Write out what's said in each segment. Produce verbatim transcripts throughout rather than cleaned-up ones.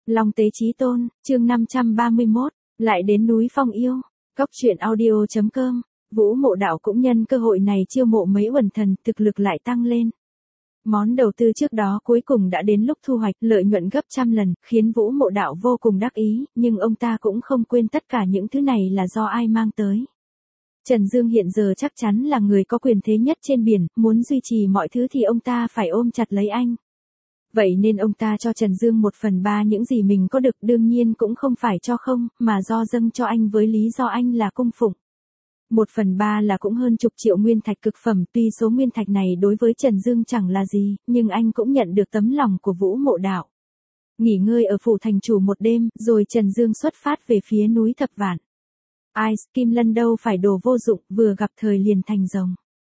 Long Tế Chí Tôn, chương năm trăm ba mươi mốt, lại đến núi Phong Yêu. Cốc truyện audio chấm com. Vũ Mộ Đạo cũng nhân cơ hội này chiêu mộ mấy uẩn thần, thực lực lại tăng lên. Món đầu tư trước đó cuối cùng đã đến lúc thu hoạch, lợi nhuận gấp trăm lần, khiến Vũ Mộ Đạo vô cùng đắc ý, nhưng ông ta cũng không quên tất cả những thứ này là do ai mang tới. Trần Dương hiện giờ chắc chắn là người có quyền thế nhất trên biển, muốn duy trì mọi thứ thì ông ta phải ôm chặt lấy anh. Vậy nên ông ta cho Trần Dương một phần ba những gì mình có được, đương nhiên cũng không phải cho không, mà do dâng cho anh với lý do anh là cung phụng. Một phần ba là cũng hơn chục triệu nguyên thạch cực phẩm, tuy số nguyên thạch này đối với Trần Dương chẳng là gì, nhưng anh cũng nhận được tấm lòng của Vũ Mộ Đạo. Nghỉ ngơi ở phủ thành chủ một đêm, rồi Trần Dương xuất phát về phía núi Thập Vạn. Ai, Kim Lân đâu phải đồ vô dụng, vừa gặp thời liền thành rồng.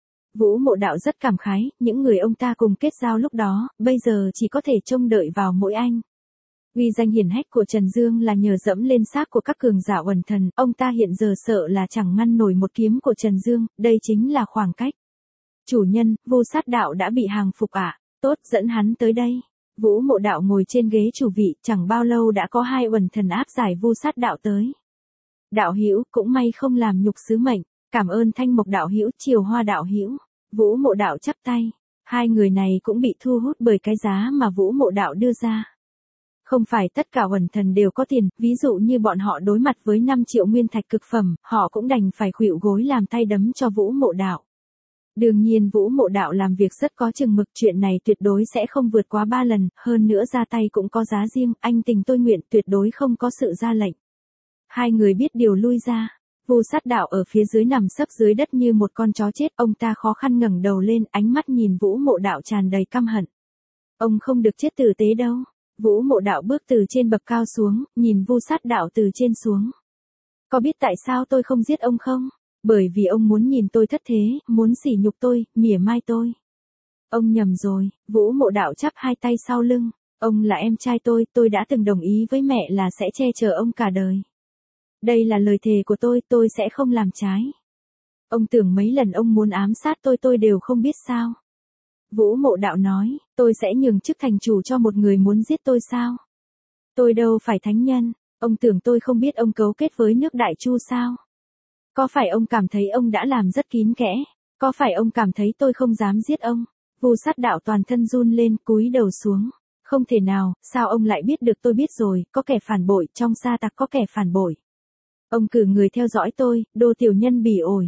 Vũ Mộ Đạo rất cảm khái, những người ông ta cùng kết giao lúc đó, bây giờ chỉ có thể trông đợi vào mỗi anh. Uy danh hiển hách của Trần Dương là nhờ dẫm lên xác của các cường giả uẩn thần, ông ta hiện giờ sợ là chẳng ngăn nổi một kiếm của Trần Dương, đây chính là khoảng cách. Chủ nhân, Vu Sát Đạo đã bị hàng phục ạ, à? Tốt, dẫn hắn tới đây. Vũ Mộ Đạo ngồi trên ghế chủ vị, chẳng bao lâu đã có hai uẩn thần áp giải Vu Sát Đạo tới. Đạo hữu, cũng may không làm nhục sứ mệnh, cảm ơn Thanh Mộc đạo hữu, Triều Hoa đạo hữu. Vũ Mộ Đạo chắp tay, hai người này cũng bị thu hút bởi cái giá mà Vũ Mộ Đạo đưa ra. Không phải tất cả uẩn thần đều có tiền, ví dụ như bọn họ đối mặt với năm triệu nguyên thạch cực phẩm, họ cũng đành phải khuỵu gối làm tay đấm cho Vũ Mộ Đạo. Đương nhiên Vũ Mộ Đạo làm việc rất có chừng mực, chuyện này tuyệt đối sẽ không vượt quá ba lần, hơn nữa ra tay cũng có giá riêng, anh tình tôi nguyện, tuyệt đối không có sự ra lệnh. Hai người biết điều lui ra. Vu Sát Đạo ở phía dưới nằm sấp dưới đất như một con chó chết, ông ta khó khăn ngẩng đầu lên, ánh mắt nhìn Vũ Mộ Đạo tràn đầy căm hận. Ông không được chết tử tế đâu. Vũ Mộ Đạo bước từ trên bậc cao xuống, nhìn Vu Sát Đạo từ trên xuống. Có biết tại sao tôi không giết ông không? Bởi vì ông muốn nhìn tôi thất thế, muốn sỉ nhục tôi, mỉa mai tôi. Ông nhầm rồi. Vũ Mộ Đạo chắp hai tay sau lưng. Ông là em trai tôi, tôi đã từng đồng ý với mẹ là sẽ che chở ông cả đời. Đây là lời thề của tôi, tôi sẽ không làm trái. Ông tưởng mấy lần ông muốn ám sát tôi tôi đều không biết sao? Vũ Mộ Đạo nói, tôi sẽ nhường chức thành chủ cho một người muốn giết tôi sao? Tôi đâu phải thánh nhân, ông tưởng tôi không biết ông cấu kết với nước Đại Chu sao? Có phải ông cảm thấy ông đã làm rất kín kẽ? Có phải ông cảm thấy tôi không dám giết ông? Vu Sát Đạo toàn thân run lên, cúi đầu xuống. Không thể nào, sao ông lại biết được? Tôi biết rồi, có kẻ phản bội, trong sa tặc có kẻ phản bội. Ông cử người theo dõi tôi, đồ tiểu nhân bỉ ổi.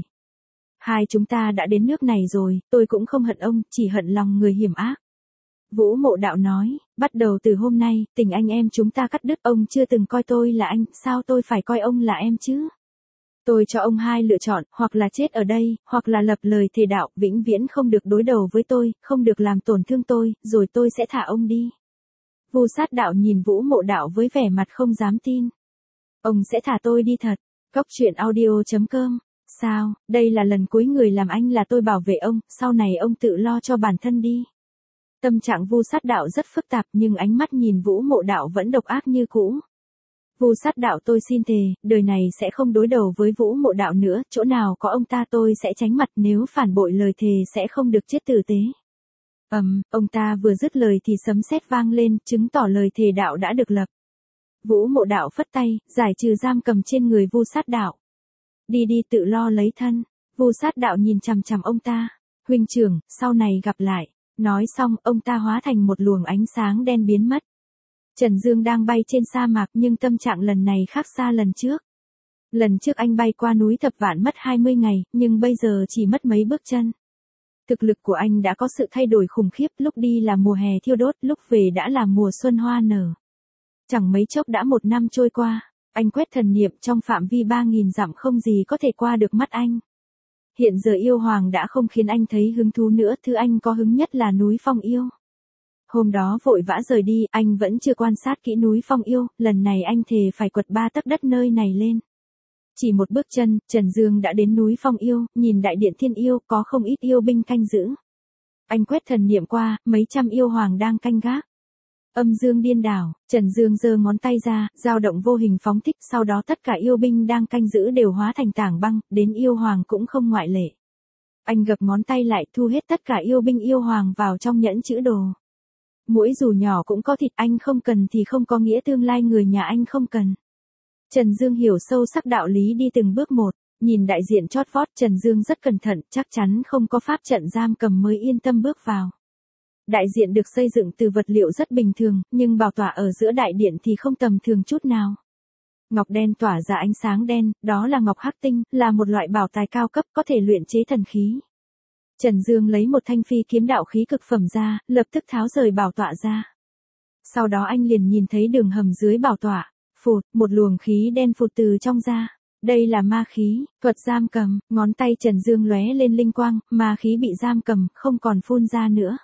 Hai chúng ta đã đến nước này rồi, tôi cũng không hận ông, chỉ hận lòng người hiểm ác. Vũ Mộ Đạo nói, bắt đầu từ hôm nay, tình anh em chúng ta cắt đứt, ông chưa từng coi tôi là anh, sao tôi phải coi ông là em chứ? Tôi cho ông hai lựa chọn, hoặc là chết ở đây, hoặc là lập lời thề đạo, vĩnh viễn không được đối đầu với tôi, không được làm tổn thương tôi, rồi tôi sẽ thả ông đi. Vu Sát Đạo nhìn Vũ Mộ Đạo với vẻ mặt không dám tin. Ông sẽ thả tôi đi thật. Cốc truyện audio chấm com. Sao, đây là lần cuối người làm anh là tôi bảo vệ ông, sau này ông tự lo cho bản thân đi. Tâm trạng Vu Sát Đạo rất phức tạp nhưng ánh mắt nhìn Vũ Mộ Đạo vẫn độc ác như cũ. Vu Sát Đạo, tôi xin thề, đời này sẽ không đối đầu với Vũ Mộ Đạo nữa, chỗ nào có ông ta tôi sẽ tránh mặt, nếu phản bội lời thề sẽ không được chết tử tế. Ầm, um, ông ta vừa dứt lời thì sấm sét vang lên, chứng tỏ lời thề đạo đã được lập. Vũ Mộ Đạo phất tay, giải trừ giam cầm trên người Vu Sát Đạo. Đi đi, tự lo lấy thân. Vu Sát Đạo nhìn chằm chằm ông ta. Huynh trưởng, sau này gặp lại. Nói xong, ông ta hóa thành một luồng ánh sáng đen biến mất. Trần Dương đang bay trên sa mạc nhưng tâm trạng lần này khác xa lần trước. Lần trước anh bay qua núi Thập Vạn mất hai mươi ngày, nhưng bây giờ chỉ mất mấy bước chân. Thực lực của anh đã có sự thay đổi khủng khiếp, lúc đi là mùa hè thiêu đốt, lúc về đã là mùa xuân hoa nở. Chẳng mấy chốc đã một năm trôi qua, anh quét thần niệm trong phạm vi ba nghìn dặm không gì có thể qua được mắt anh. Hiện giờ yêu hoàng đã không khiến anh thấy hứng thú nữa, thứ anh có hứng nhất là núi Phong Yêu. Hôm đó vội vã rời đi, anh vẫn chưa quan sát kỹ núi Phong Yêu, lần này anh thề phải quật ba tấc đất nơi này lên. Chỉ một bước chân, Trần Dương đã đến núi Phong Yêu, nhìn đại điện Thiên Yêu, có không ít yêu binh canh giữ. Anh quét thần niệm qua, mấy trăm yêu hoàng đang canh gác. Âm dương điên đảo, Trần Dương giơ ngón tay ra, dao động vô hình phóng thích, sau đó tất cả yêu binh đang canh giữ đều hóa thành tảng băng, đến yêu hoàng cũng không ngoại lệ. Anh gập ngón tay lại, thu hết tất cả yêu binh yêu hoàng vào trong nhẫn chữ đồ. Muỗi dù nhỏ cũng có thịt, anh không cần thì không có nghĩa tương lai người nhà anh không cần. Trần Dương hiểu sâu sắc đạo lý đi từng bước một, nhìn đại diện chót vót Trần Dương rất cẩn thận, chắc chắn không có pháp trận giam cầm mới yên tâm bước vào. Đại diện được xây dựng từ vật liệu rất bình thường, nhưng bảo tọa ở giữa đại điện thì không tầm thường chút nào. Ngọc đen tỏa ra ánh sáng đen, đó là ngọc hắc tinh, là một loại bảo tài cao cấp có thể luyện chế thần khí. Trần Dương lấy một thanh phi kiếm đạo khí cực phẩm ra, lập tức tháo rời bảo tọa ra. Sau đó anh liền nhìn thấy đường hầm dưới bảo tọa, phụt, một luồng khí đen phụt từ trong ra. Đây là ma khí, thuật giam cầm, ngón tay Trần Dương lóe lên linh quang, ma khí bị giam cầm, không còn phun ra nữa.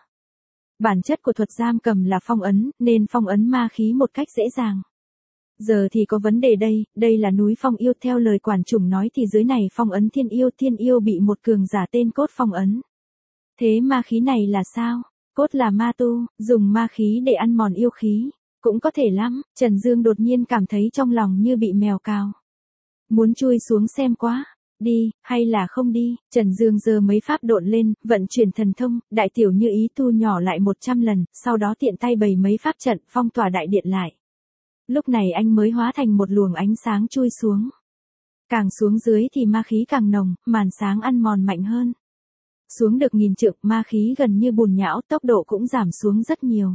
Bản chất của thuật giam cầm là phong ấn, nên phong ấn ma khí một cách dễ dàng. Giờ thì có vấn đề đây, đây là núi phong yêu, theo lời quản chủng nói thì dưới này phong ấn thiên yêu, thiên yêu bị một cường giả tên Cốt phong ấn. Thế ma khí này là sao? Cốt là ma tu, dùng ma khí để ăn mòn yêu khí. Cũng có thể lắm, Trần Dương đột nhiên cảm thấy trong lòng như bị mèo cào. Muốn chui xuống xem quá. Đi, hay là không đi, Trần Dương giơ mấy pháp độn lên, vận chuyển thần thông, đại tiểu như ý thu nhỏ lại một trăm lần, sau đó tiện tay bày mấy pháp trận, phong tỏa đại điện lại. Lúc này anh mới hóa thành một luồng ánh sáng chui xuống. Càng xuống dưới thì ma khí càng nồng, màn sáng ăn mòn mạnh hơn. Xuống được nghìn trượng, ma khí gần như bùn nhão, tốc độ cũng giảm xuống rất nhiều.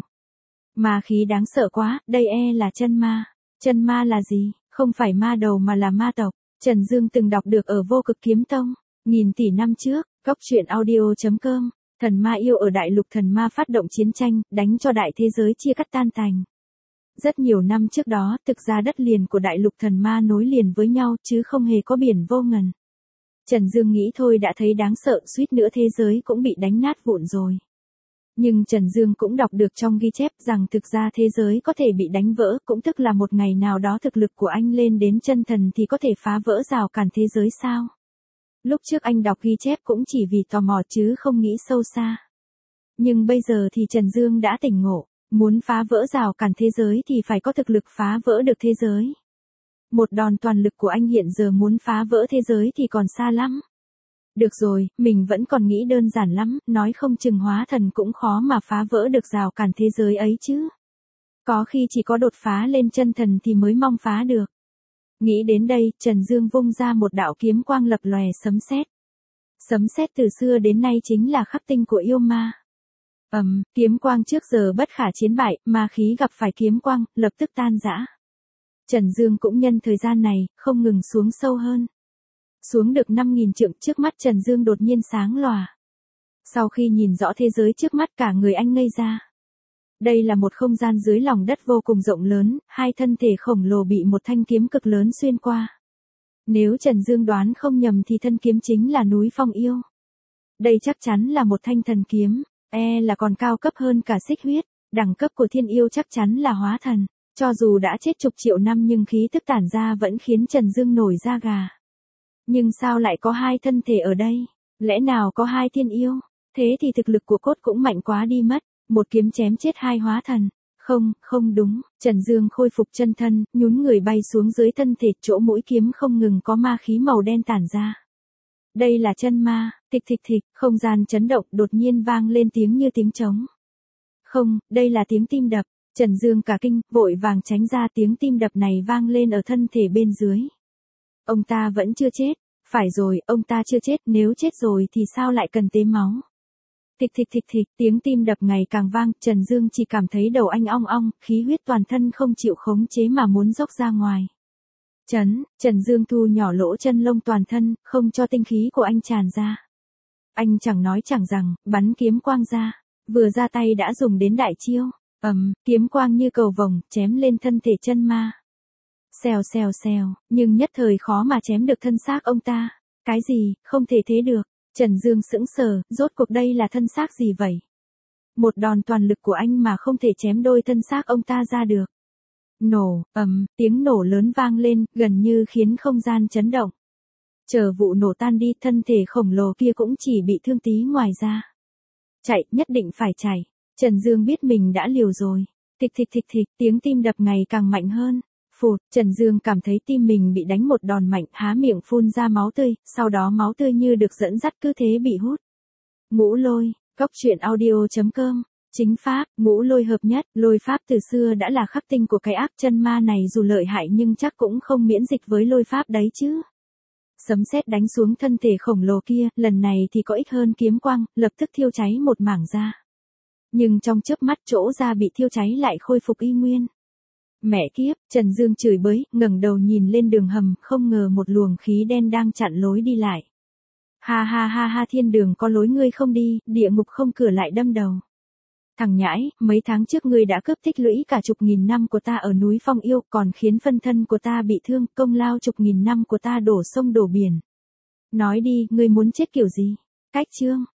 Ma khí đáng sợ quá, đây e là chân ma. Chân ma là gì? Không phải ma đầu mà là ma tộc. Trần Dương từng đọc được ở Vô Cực Kiếm Tông, nghìn tỷ năm trước, góc truyện audio chấm com, thần ma yêu ở đại lục thần ma phát động chiến tranh, đánh cho đại thế giới chia cắt tan tành. Rất nhiều năm trước đó, thực ra đất liền của đại lục thần ma nối liền với nhau chứ không hề có biển vô ngần. Trần Dương nghĩ thôi đã thấy đáng sợ, suýt nữa thế giới cũng bị đánh nát vụn rồi. Nhưng Trần Dương cũng đọc được trong ghi chép rằng thực ra thế giới có thể bị đánh vỡ, cũng tức là một ngày nào đó thực lực của anh lên đến chân thần thì có thể phá vỡ rào cản thế giới sao? Lúc trước anh đọc ghi chép cũng chỉ vì tò mò chứ không nghĩ sâu xa. Nhưng bây giờ thì Trần Dương đã tỉnh ngộ, muốn phá vỡ rào cản thế giới thì phải có thực lực phá vỡ được thế giới. Một đòn toàn lực của anh hiện giờ muốn phá vỡ thế giới thì còn xa lắm. Được rồi, mình vẫn còn nghĩ đơn giản lắm, nói không chừng hóa thần cũng khó mà phá vỡ được rào cản thế giới ấy chứ. Có khi chỉ có đột phá lên chân thần thì mới mong phá được. Nghĩ đến đây, Trần Dương vung ra một đạo kiếm quang lập lòe sấm sét. Sấm sét từ xưa đến nay chính là khắc tinh của yêu ma. Ầm, um, kiếm quang trước giờ bất khả chiến bại, ma khí gặp phải kiếm quang, lập tức tan rã. Trần Dương cũng nhân thời gian này, không ngừng xuống sâu hơn. Xuống được năm nghìn trượng, trước mắt Trần Dương đột nhiên sáng lòa. Sau khi nhìn rõ thế giới trước mắt cả người anh ngây ra. Đây là một không gian dưới lòng đất vô cùng rộng lớn, hai thân thể khổng lồ bị một thanh kiếm cực lớn xuyên qua. Nếu Trần Dương đoán không nhầm thì thân kiếm chính là núi phong yêu. Đây chắc chắn là một thanh thần kiếm, e là còn cao cấp hơn cả xích huyết, đẳng cấp của thiên yêu chắc chắn là hóa thần. Cho dù đã chết chục triệu năm nhưng khí tức tản ra vẫn khiến Trần Dương nổi da gà. Nhưng sao lại có hai thân thể ở đây? Lẽ nào có hai thiên yêu? Thế thì thực lực của Cốt cũng mạnh quá đi mất, một kiếm chém chết hai hóa thần. Không, không đúng, Trần Dương khôi phục chân thân, nhún người bay xuống dưới thân thể, chỗ mũi kiếm không ngừng có ma khí màu đen tản ra. Đây là chân ma, thịch thịch thịch, không gian chấn động, đột nhiên vang lên tiếng như tiếng trống. Không, đây là tiếng tim đập. Trần Dương cả kinh, vội vàng tránh ra, tiếng tim đập này vang lên ở thân thể bên dưới. Ông ta vẫn chưa chết. Phải rồi, ông ta chưa chết, nếu chết rồi thì sao lại cần tế máu? Thịch thịch thịch thịch, tiếng tim đập ngày càng vang, Trần Dương chỉ cảm thấy đầu anh ong ong, khí huyết toàn thân không chịu khống chế mà muốn dốc ra ngoài. Chấn, Trần Dương thu nhỏ lỗ chân lông toàn thân, không cho tinh khí của anh tràn ra. Anh chẳng nói chẳng rằng, bắn kiếm quang ra, vừa ra tay đã dùng đến đại chiêu. Ầm, um, kiếm quang như cầu vồng, chém lên thân thể chân ma. Xèo xèo xèo, nhưng nhất thời khó mà chém được thân xác ông ta. Cái gì, không thể thế được. Trần Dương sững sờ, rốt cuộc đây là thân xác gì vậy? Một đòn toàn lực của anh mà không thể chém đôi thân xác ông ta ra được. Nổ, ầm, um, tiếng nổ lớn vang lên, gần như khiến không gian chấn động. Chờ vụ nổ tan đi, thân thể khổng lồ kia cũng chỉ bị thương tí ngoài ra. Chạy, nhất định phải chạy. Trần Dương biết mình đã liều rồi. Thịch thịch thịch thịch, tiếng tim đập ngày càng mạnh hơn. Phụt, Trần Dương cảm thấy tim mình bị đánh một đòn mạnh, há miệng phun ra máu tươi, sau đó máu tươi như được dẫn dắt cứ thế bị hút. Ngũ Lôi, góc truyện audio chấm com Chính pháp, ngũ lôi hợp nhất, lôi pháp từ xưa đã là khắc tinh của cái ác chân ma này dù lợi hại nhưng chắc cũng không miễn dịch với lôi pháp đấy chứ. Sấm sét đánh xuống thân thể khổng lồ kia, lần này thì có ích hơn kiếm quang, lập tức thiêu cháy một mảng da. Nhưng trong chớp mắt chỗ da bị thiêu cháy lại khôi phục y nguyên. Mẹ kiếp, Trần Dương chửi bới, ngẩng đầu nhìn lên đường hầm, không ngờ một luồng khí đen đang chặn lối đi lại. Ha ha ha ha, thiên đường có lối ngươi không đi, địa ngục không cửa lại đâm đầu. Thằng nhãi, mấy tháng trước ngươi đã cướp tích lũy cả chục nghìn năm của ta ở núi Phong Yêu, còn khiến phân thân của ta bị thương, công lao chục nghìn năm của ta đổ sông đổ biển. Nói đi, ngươi muốn chết kiểu gì? Cách chương